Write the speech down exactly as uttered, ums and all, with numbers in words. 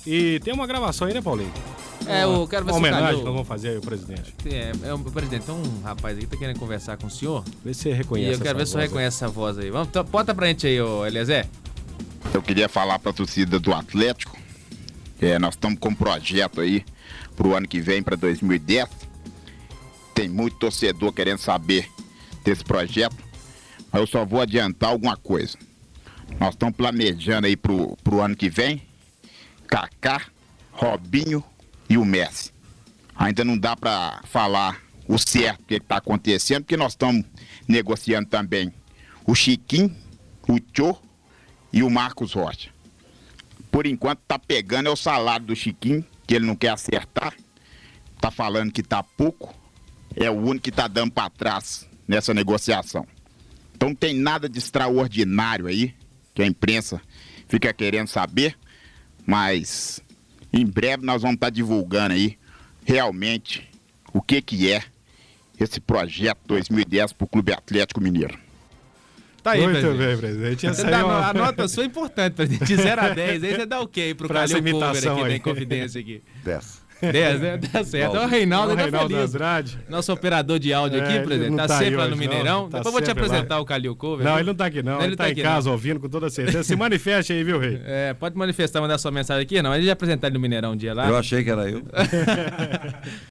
E tem uma gravação aí, né, Paulinho? É, eu quero ver uma se o homenagem Calil... que nós vamos fazer aí ao presidente. É, é, o presidente, tem um rapaz aqui que tá querendo conversar com o senhor. Vê se você reconhece. E eu quero ver se você reconhece essa voz aí. Vamos, então, bota pra gente aí, ô Eliezer. Eu queria falar pra torcida do Atlético. É, nós estamos com um projeto aí pro ano que vem, para dois mil e dez. Tem muito torcedor querendo saber desse projeto. Mas eu só vou adiantar alguma coisa. Nós estamos planejando aí pro, pro ano que vem Kaká, Robinho e o Messi. Ainda não dá para falar o certo o que está acontecendo, porque nós estamos negociando também o Chiquinho, o Tchô e o Marcos Rocha. Por enquanto tá pegando é o salário do Chiquinho, que ele não quer acertar. Tá falando que tá pouco. É o único que tá dando para trás nessa negociação. Então não tem nada de extraordinário aí, que a imprensa fica querendo saber. Mas em breve nós vamos estar divulgando aí realmente o que que é esse projeto dois mil e dez para o Clube Atlético Mineiro. Tá aí, Muito presidente. bem, presidente. Essa Dá, aí é uma... A nota sua é importante, presidente. De zero a dez, aí você dá o quê pro Pra essa Calil Cover imitação aqui, aí. da Inconfidência aqui? dez. dez, né? Tá certo. É o Reinaldo, O ele tá Reinaldo feliz. Andrade. Nosso operador de áudio É, aqui, ele presidente, não tá, tá aí sempre lá no hoje, Mineirão. não. Tá Depois eu vou te sempre lá. apresentar o Calil Cover. Não, viu? ele não tá aqui não. Ele, Ele tá, tá em aqui, casa não. ouvindo com toda certeza. Se manifeste aí, viu, Rei? É, pode manifestar, mandar sua mensagem aqui? Não, ele já apresentar ele no Mineirão um dia lá. Eu achei que era eu.